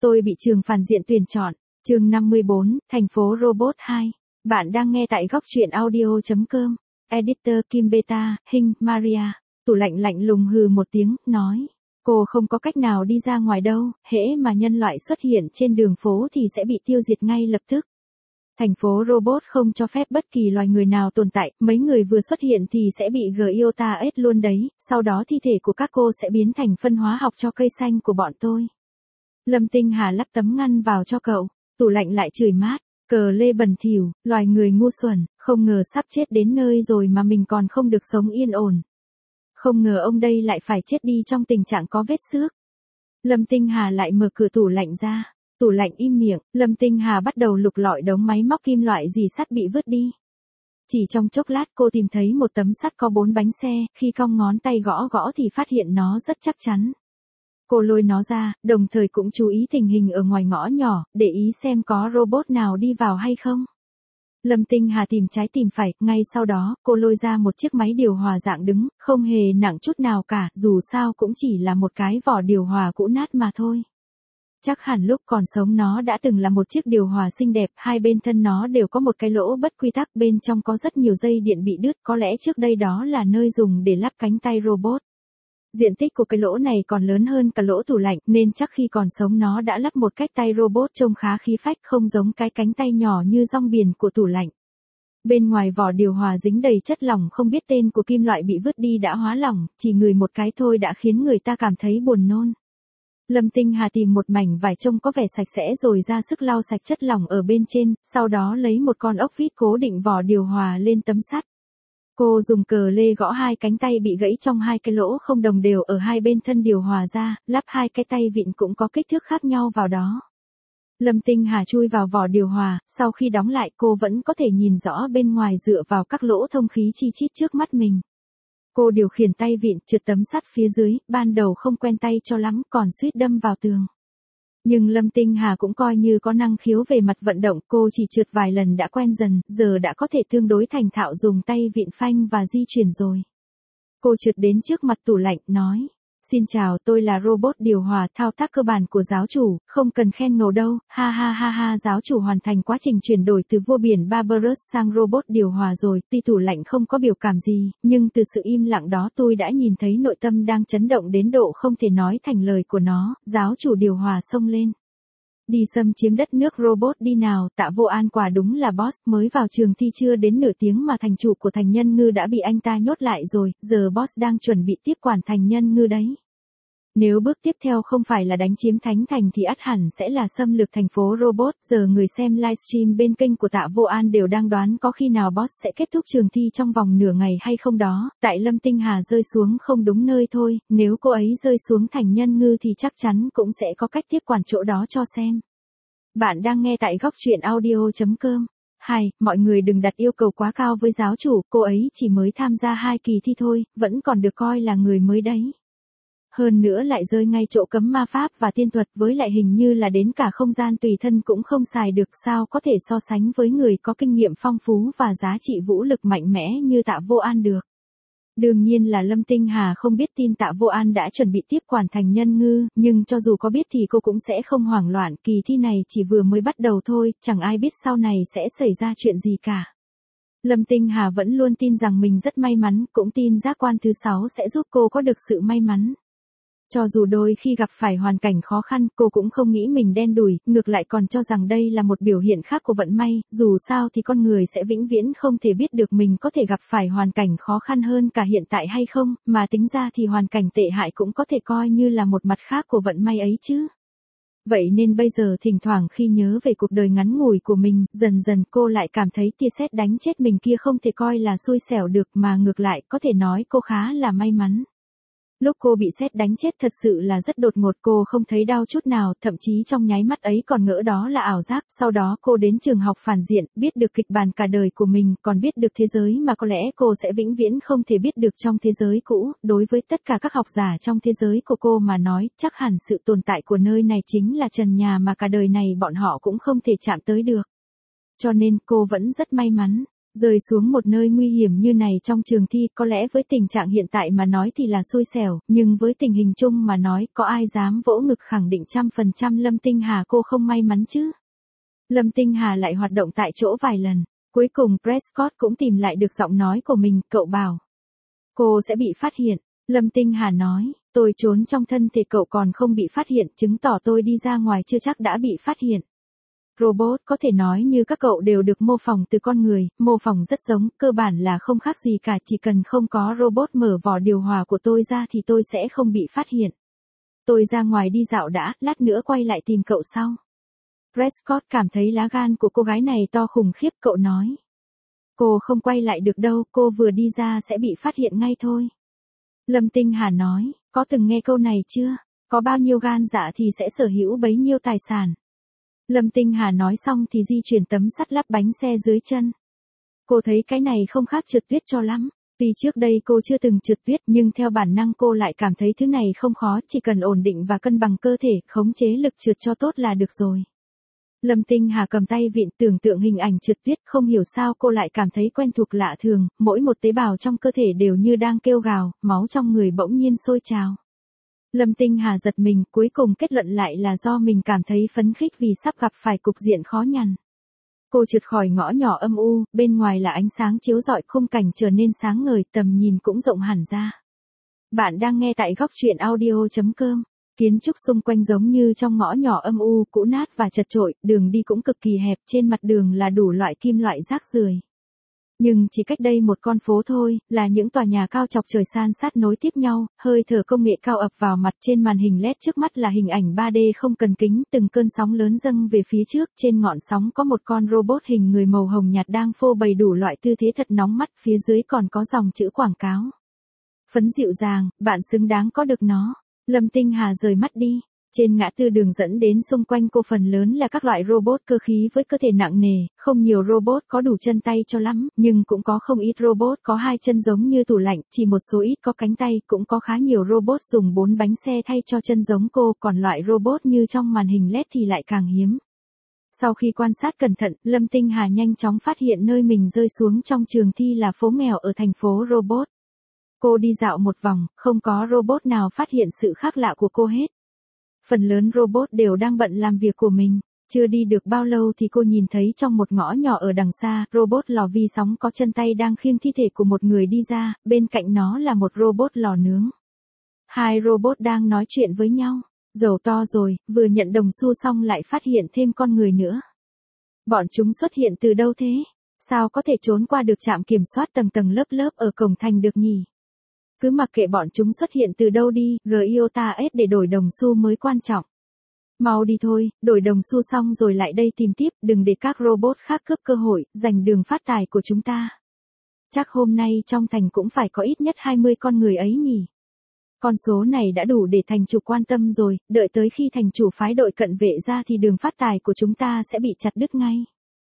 Tôi bị trường phản diện tuyển chọn. Chương 54, thành phố Robot 2. Bạn đang nghe tại góc truyện audio.com. Editor Kim Beta, Hình, Maria. Tủ lạnh lạnh lùng hừ một tiếng, nói. Cô không có cách nào đi ra ngoài đâu, hễ mà nhân loại xuất hiện trên đường phố thì sẽ bị tiêu diệt ngay lập tức. Thành phố Robot không cho phép bất kỳ loài người nào tồn tại, mấy người vừa xuất hiện thì sẽ bị Giota ết luôn đấy, sau đó thi thể của các cô sẽ biến thành phân hóa học cho cây xanh của bọn tôi. Lâm Tinh Hà lắp tấm ngăn vào cho cậu, tủ lạnh lại chửi mát, cờ lê bẩn thỉu, loài người ngu xuẩn, không ngờ sắp chết đến nơi rồi mà mình còn không được sống yên ổn. Không ngờ ông đây lại phải chết đi trong tình trạng có vết xước. Lâm Tinh Hà lại mở cửa tủ lạnh ra. Tủ lạnh im miệng, Lâm Tinh Hà bắt đầu lục lọi đống máy móc kim loại rỉ sắt bị vứt đi. Chỉ trong chốc lát cô tìm thấy một tấm sắt có 4 bánh xe, khi cong ngón tay gõ gõ thì phát hiện nó rất chắc chắn. Cô lôi nó ra, đồng thời cũng chú ý tình hình ở ngoài ngõ nhỏ, để ý xem có robot nào đi vào hay không. Lâm Tinh Hà tìm trái tìm phải, ngay sau đó, cô lôi ra một chiếc máy điều hòa dạng đứng, không hề nặng chút nào cả, dù sao cũng chỉ là một cái vỏ điều hòa cũ nát mà thôi. Chắc hẳn lúc còn sống nó đã từng là một chiếc điều hòa xinh đẹp, hai bên thân nó đều có một cái lỗ bất quy tắc, bên trong có rất nhiều dây điện bị đứt, có lẽ trước đây đó là nơi dùng để lắp cánh tay robot. Diện tích của cái lỗ này còn lớn hơn cả lỗ tủ lạnh, nên chắc khi còn sống nó đã lắp một cách tay robot trông khá khí phách, không giống cái cánh tay nhỏ như rong biển của tủ lạnh. Bên ngoài vỏ điều hòa dính đầy chất lỏng không biết tên của kim loại bị vứt đi đã hóa lỏng, chỉ ngửi một cái thôi đã khiến người ta cảm thấy buồn nôn. Lâm Tinh Hà tìm một mảnh vải trông có vẻ sạch sẽ rồi ra sức lau sạch chất lỏng ở bên trên, sau đó lấy một con ốc vít cố định vỏ điều hòa lên tấm sắt. Cô dùng cờ lê gõ hai cánh tay bị gãy trong hai cái lỗ không đồng đều ở hai bên thân điều hòa ra, lắp hai cái tay vịn cũng có kích thước khác nhau vào đó. Lâm Tinh Hà chui vào vỏ điều hòa, sau khi đóng lại cô vẫn có thể nhìn rõ bên ngoài dựa vào các lỗ thông khí chi chít trước mắt mình. Cô điều khiển tay vịn trượt tấm sắt phía dưới, ban đầu không quen tay cho lắm, còn suýt đâm vào tường. Nhưng Lâm Tinh Hà cũng coi như có năng khiếu về mặt vận động, cô chỉ trượt vài lần đã quen dần, giờ đã có thể tương đối thành thạo dùng tay vịn phanh và di chuyển rồi. Cô trượt đến trước mặt tủ lạnh, nói. Xin chào, tôi là robot điều hòa, thao tác cơ bản của giáo chủ, không cần khen ngợi đâu, ha ha ha ha. Giáo chủ hoàn thành quá trình chuyển đổi từ vua biển Barbarus sang robot điều hòa rồi, tuy tủ lạnh không có biểu cảm gì, nhưng từ sự im lặng đó tôi đã nhìn thấy nội tâm đang chấn động đến độ không thể nói thành lời của nó. Giáo chủ điều hòa xông lên. Đi xâm chiếm đất nước robot đi nào, Tạ Vô An quả đúng là boss, mới vào trường thi chưa đến nửa tiếng mà thành chủ của Thành Nhân Ngư đã bị anh ta nhốt lại rồi, giờ boss đang chuẩn bị tiếp quản Thành Nhân Ngư đấy. Nếu bước tiếp theo không phải là đánh chiếm Thánh Thành thì ắt hẳn sẽ là xâm lược thành phố robot. Giờ người xem livestream bên kênh của Tạ Vô An đều đang đoán có khi nào boss sẽ kết thúc trường thi trong vòng nửa ngày hay không đó. Tại Lâm Tinh Hà rơi xuống không đúng nơi thôi, nếu cô ấy rơi xuống Thành Nhân Ngư thì chắc chắn cũng sẽ có cách tiếp quản chỗ đó cho xem. Bạn đang nghe tại góc truyện audio.com. Mọi người đừng đặt yêu cầu quá cao với giáo chủ, cô ấy chỉ mới tham gia 2 kỳ thi thôi, vẫn còn được coi là người mới đấy. Hơn nữa lại rơi ngay chỗ cấm ma pháp và tiên thuật, với lại hình như là đến cả không gian tùy thân cũng không xài được, sao có thể so sánh với người có kinh nghiệm phong phú và giá trị vũ lực mạnh mẽ như Tạ Vô An được. Đương nhiên là Lâm Tinh Hà không biết tin Tạ Vô An đã chuẩn bị tiếp quản Thành Nhân Ngư, nhưng cho dù có biết thì cô cũng sẽ không hoảng loạn, kỳ thi này chỉ vừa mới bắt đầu thôi, chẳng ai biết sau này sẽ xảy ra chuyện gì cả. Lâm Tinh Hà vẫn luôn tin rằng mình rất may mắn, cũng tin giác quan thứ 6 sẽ giúp cô có được sự may mắn. Cho dù đôi khi gặp phải hoàn cảnh khó khăn, cô cũng không nghĩ mình đen đủi, ngược lại còn cho rằng đây là một biểu hiện khác của vận may, dù sao thì con người sẽ vĩnh viễn không thể biết được mình có thể gặp phải hoàn cảnh khó khăn hơn cả hiện tại hay không, mà tính ra thì hoàn cảnh tệ hại cũng có thể coi như là một mặt khác của vận may ấy chứ. Vậy nên bây giờ thỉnh thoảng khi nhớ về cuộc đời ngắn ngủi của mình, dần dần cô lại cảm thấy tia sét đánh chết mình kia không thể coi là xui xẻo được, mà ngược lại có thể nói cô khá là may mắn. Lúc cô bị sét đánh chết thật sự là rất đột ngột, cô không thấy đau chút nào, thậm chí trong nháy mắt ấy còn ngỡ đó là ảo giác. Sau đó cô đến trường học phản diện, biết được kịch bản cả đời của mình, còn biết được thế giới mà có lẽ cô sẽ vĩnh viễn không thể biết được trong thế giới cũ. Đối với tất cả các học giả trong thế giới của cô mà nói, chắc hẳn sự tồn tại của nơi này chính là trần nhà mà cả đời này bọn họ cũng không thể chạm tới được. Cho nên cô vẫn rất may mắn. Rơi xuống một nơi nguy hiểm như này trong trường thi có lẽ với tình trạng hiện tại mà nói thì là xui xẻo, nhưng với tình hình chung mà nói có ai dám vỗ ngực khẳng định 100% Lâm Tinh Hà cô không may mắn chứ. Lâm Tinh Hà lại hoạt động tại chỗ vài lần, cuối cùng Prescott cũng tìm lại được giọng nói của mình, cậu bảo. Cô sẽ bị phát hiện, Lâm Tinh Hà nói, tôi trốn trong thân thể cậu còn không bị phát hiện, chứng tỏ tôi đi ra ngoài chưa chắc đã bị phát hiện. Robot có thể nói như các cậu đều được mô phỏng từ con người, mô phỏng rất giống, cơ bản là không khác gì cả, chỉ cần không có robot mở vỏ điều hòa của tôi ra thì tôi sẽ không bị phát hiện. Tôi ra ngoài đi dạo đã, lát nữa quay lại tìm cậu sau. Prescott cảm thấy lá gan của cô gái này to khủng khiếp, cậu nói. Cô không quay lại được đâu, cô vừa đi ra sẽ bị phát hiện ngay thôi. Lâm Tinh Hà nói, có từng nghe câu này chưa? Có bao nhiêu gan dạ thì sẽ sở hữu bấy nhiêu tài sản. Lâm Tinh Hà nói xong thì di chuyển tấm sắt lắp bánh xe dưới chân. Cô thấy cái này không khác trượt tuyết cho lắm. Tuy trước đây cô chưa từng trượt tuyết nhưng theo bản năng cô lại cảm thấy thứ này không khó, chỉ cần ổn định và cân bằng cơ thể, khống chế lực trượt cho tốt là được rồi. Lâm Tinh Hà cầm tay vịn tưởng tượng hình ảnh trượt tuyết, không hiểu sao cô lại cảm thấy quen thuộc lạ thường, mỗi một tế bào trong cơ thể đều như đang kêu gào, máu trong người bỗng nhiên sôi trào. Lâm Tinh Hà giật mình, cuối cùng kết luận lại là do mình cảm thấy phấn khích vì sắp gặp phải cục diện khó nhằn. Cô trượt khỏi ngõ nhỏ âm u, bên ngoài là ánh sáng chiếu rọi, khung cảnh trở nên sáng ngời, tầm nhìn cũng rộng hẳn ra. Bạn đang nghe tại góc truyện audio.com. Kiến trúc xung quanh giống như trong ngõ nhỏ âm u, cũ nát và chật chội, đường đi cũng cực kỳ hẹp, trên mặt đường là đủ loại kim loại rác rưởi. Nhưng chỉ cách đây một con phố thôi, là những tòa nhà cao chọc trời san sát nối tiếp nhau, hơi thở công nghệ cao ập vào mặt, trên màn hình LED trước mắt là hình ảnh 3D không cần kính, từng cơn sóng lớn dâng về phía trước, trên ngọn sóng có một con robot hình người màu hồng nhạt đang phô bày đủ loại tư thế thật nóng mắt, phía dưới còn có dòng chữ quảng cáo. Phấn dịu dàng, bạn xứng đáng có được nó. Lâm Tinh Hà rời mắt đi. Trên ngã tư đường dẫn đến xung quanh cô phần lớn là các loại robot cơ khí với cơ thể nặng nề, không nhiều robot có đủ chân tay cho lắm, nhưng cũng có không ít robot có hai chân giống như tủ lạnh, chỉ một số ít có cánh tay, cũng có khá nhiều robot dùng 4 bánh xe thay cho chân giống cô, còn loại robot như trong màn hình LED thì lại càng hiếm. Sau khi quan sát cẩn thận, Lâm Tinh Hà nhanh chóng phát hiện nơi mình rơi xuống trong trường thi là phố nghèo ở thành phố robot. Cô đi dạo một vòng, không có robot nào phát hiện sự khác lạ của cô hết. Phần lớn robot đều đang bận làm việc của mình. Chưa đi được bao lâu thì cô nhìn thấy trong một ngõ nhỏ ở đằng xa, robot lò vi sóng có chân tay đang khiêng thi thể của một người đi ra, bên cạnh nó là một robot lò nướng. Hai robot đang nói chuyện với nhau. Dầu to rồi, vừa nhận đồng xu xong lại phát hiện thêm con người nữa. Bọn chúng xuất hiện từ đâu thế? Sao có thể trốn qua được trạm kiểm soát tầng tầng lớp lớp ở cổng thành được nhỉ? Cứ mặc kệ bọn chúng xuất hiện từ đâu đi, Giota S để đổi đồng xu mới quan trọng. Mau đi thôi, đổi đồng xu xong rồi lại đây tìm tiếp, đừng để các robot khác cướp cơ hội, giành đường phát tài của chúng ta. Chắc hôm nay trong thành cũng phải có ít nhất 20 con người ấy nhỉ. Con số này đã đủ để thành chủ quan tâm rồi, đợi tới khi thành chủ phái đội cận vệ ra thì đường phát tài của chúng ta sẽ bị chặt đứt ngay.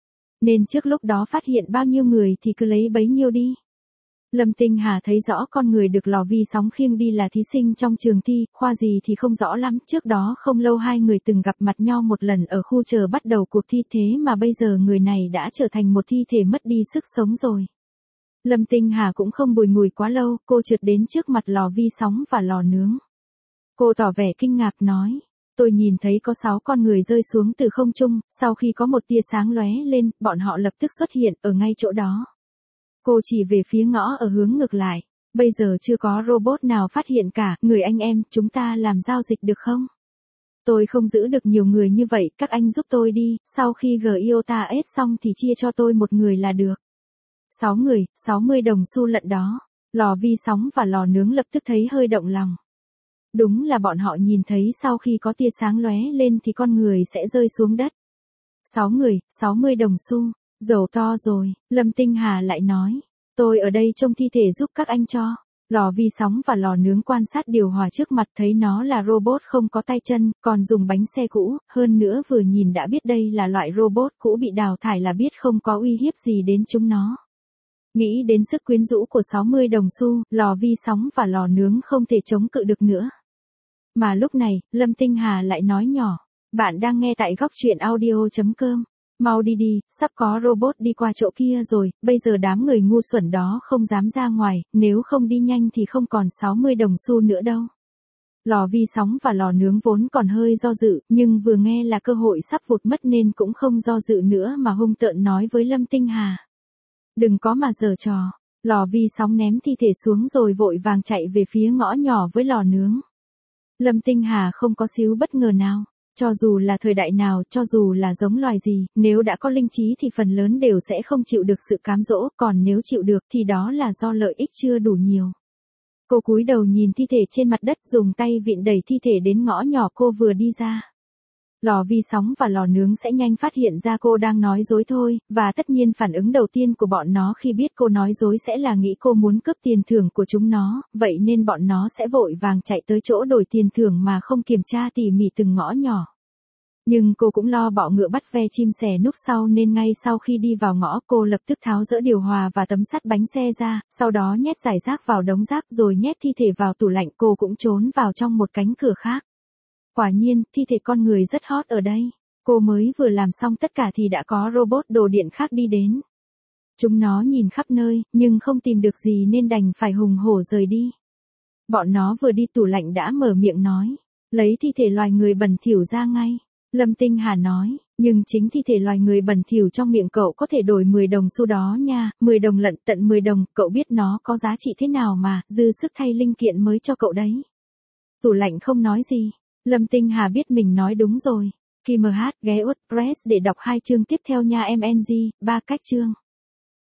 Nên trước lúc đó phát hiện bao nhiêu người thì cứ lấy bấy nhiêu đi. Lâm Tinh Hà thấy rõ con người được lò vi sóng khiêng đi là thí sinh trong trường thi, khoa gì thì không rõ lắm, trước đó không lâu hai người từng gặp mặt nhau một lần ở khu chờ bắt đầu cuộc thi, thế mà bây giờ người này đã trở thành một thi thể mất đi sức sống rồi. Lâm Tinh Hà cũng không bùi ngùi quá lâu, cô trượt đến trước mặt lò vi sóng và lò nướng. Cô tỏ vẻ kinh ngạc nói, tôi nhìn thấy có 6 con người rơi xuống từ không trung, sau khi có một tia sáng lóe lên, bọn họ lập tức xuất hiện ở ngay chỗ đó. Cô chỉ về phía ngõ ở hướng ngược lại. Bây giờ chưa có robot nào phát hiện cả, người anh em, chúng ta làm giao dịch được không? Tôi không giữ được nhiều người như vậy, các anh giúp tôi đi, sau khi Giota S xong thì chia cho tôi một người là được. 6 người, 60 đồng xu lận đó. Lò vi sóng và lò nướng lập tức thấy hơi động lòng. Đúng là bọn họ nhìn thấy sau khi có tia sáng lóe lên thì con người sẽ rơi xuống đất. 6 người, 60 đồng xu. Dầu to rồi, Lâm Tinh Hà lại nói. Tôi ở đây trông thi thể giúp các anh cho. Lò vi sóng và lò nướng quan sát điều hòa trước mặt thấy nó là robot không có tay chân, còn dùng bánh xe cũ, hơn nữa vừa nhìn đã biết đây là loại robot cũ bị đào thải là biết không có uy hiếp gì đến chúng nó. Nghĩ đến sức quyến rũ của 60 đồng xu, lò vi sóng và lò nướng không thể chống cự được nữa. Mà lúc này, Lâm Tinh Hà lại nói nhỏ. Bạn đang nghe tại góc truyện audio.com. Mau đi đi, sắp có robot đi qua chỗ kia rồi, bây giờ đám người ngu xuẩn đó không dám ra ngoài, nếu không đi nhanh thì không còn 60 đồng xu nữa đâu. Lò vi sóng và lò nướng vốn còn hơi do dự, nhưng vừa nghe là cơ hội sắp vụt mất nên cũng không do dự nữa mà hung tợn nói với Lâm Tinh Hà. Đừng có mà giở trò. Lò vi sóng ném thi thể xuống rồi vội vàng chạy về phía ngõ nhỏ với lò nướng. Lâm Tinh Hà không có xíu bất ngờ nào. Cho dù là thời đại nào, cho dù là giống loài gì, nếu đã có linh trí thì phần lớn đều sẽ không chịu được sự cám dỗ, còn nếu chịu được thì đó là do lợi ích chưa đủ nhiều. Cô cúi đầu nhìn thi thể trên mặt đất, dùng tay vịn đẩy thi thể đến ngõ nhỏ cô vừa đi ra. Lò vi sóng và lò nướng sẽ nhanh phát hiện ra cô đang nói dối thôi, và tất nhiên phản ứng đầu tiên của bọn nó khi biết cô nói dối sẽ là nghĩ cô muốn cướp tiền thưởng của chúng nó, vậy nên bọn nó sẽ vội vàng chạy tới chỗ đổi tiền thưởng mà không kiểm tra tỉ mỉ từng ngõ nhỏ. Nhưng cô cũng lo bọ ngựa bắt ve chim sẻ núp sau nên ngay sau khi đi vào ngõ cô lập tức tháo dỡ điều hòa và tấm sắt bánh xe ra, sau đó nhét rải rác vào đống rác rồi nhét thi thể vào tủ lạnh, cô cũng trốn vào trong một cánh cửa khác. Quả nhiên, thi thể con người rất hot ở đây. Cô mới vừa làm xong tất cả thì đã có robot đồ điện khác đi đến. Chúng nó nhìn khắp nơi, nhưng không tìm được gì nên đành phải hùng hổ rời đi. Bọn nó vừa đi tủ lạnh đã mở miệng nói. Lấy thi thể loài người bẩn thỉu ra ngay. Lâm Tinh Hà nói, nhưng chính thi thể loài người bẩn thỉu trong miệng cậu có thể đổi 10 đồng xu đó nha, 10 đồng lận, tận 10 đồng, cậu biết nó có giá trị thế nào mà, dư sức thay linh kiện mới cho cậu đấy. Tủ lạnh không nói gì. Lâm Tinh Hà biết mình nói đúng rồi. Khi MH ghé WordPress để đọc 2 chương tiếp theo nha MNG, 3 cách chương.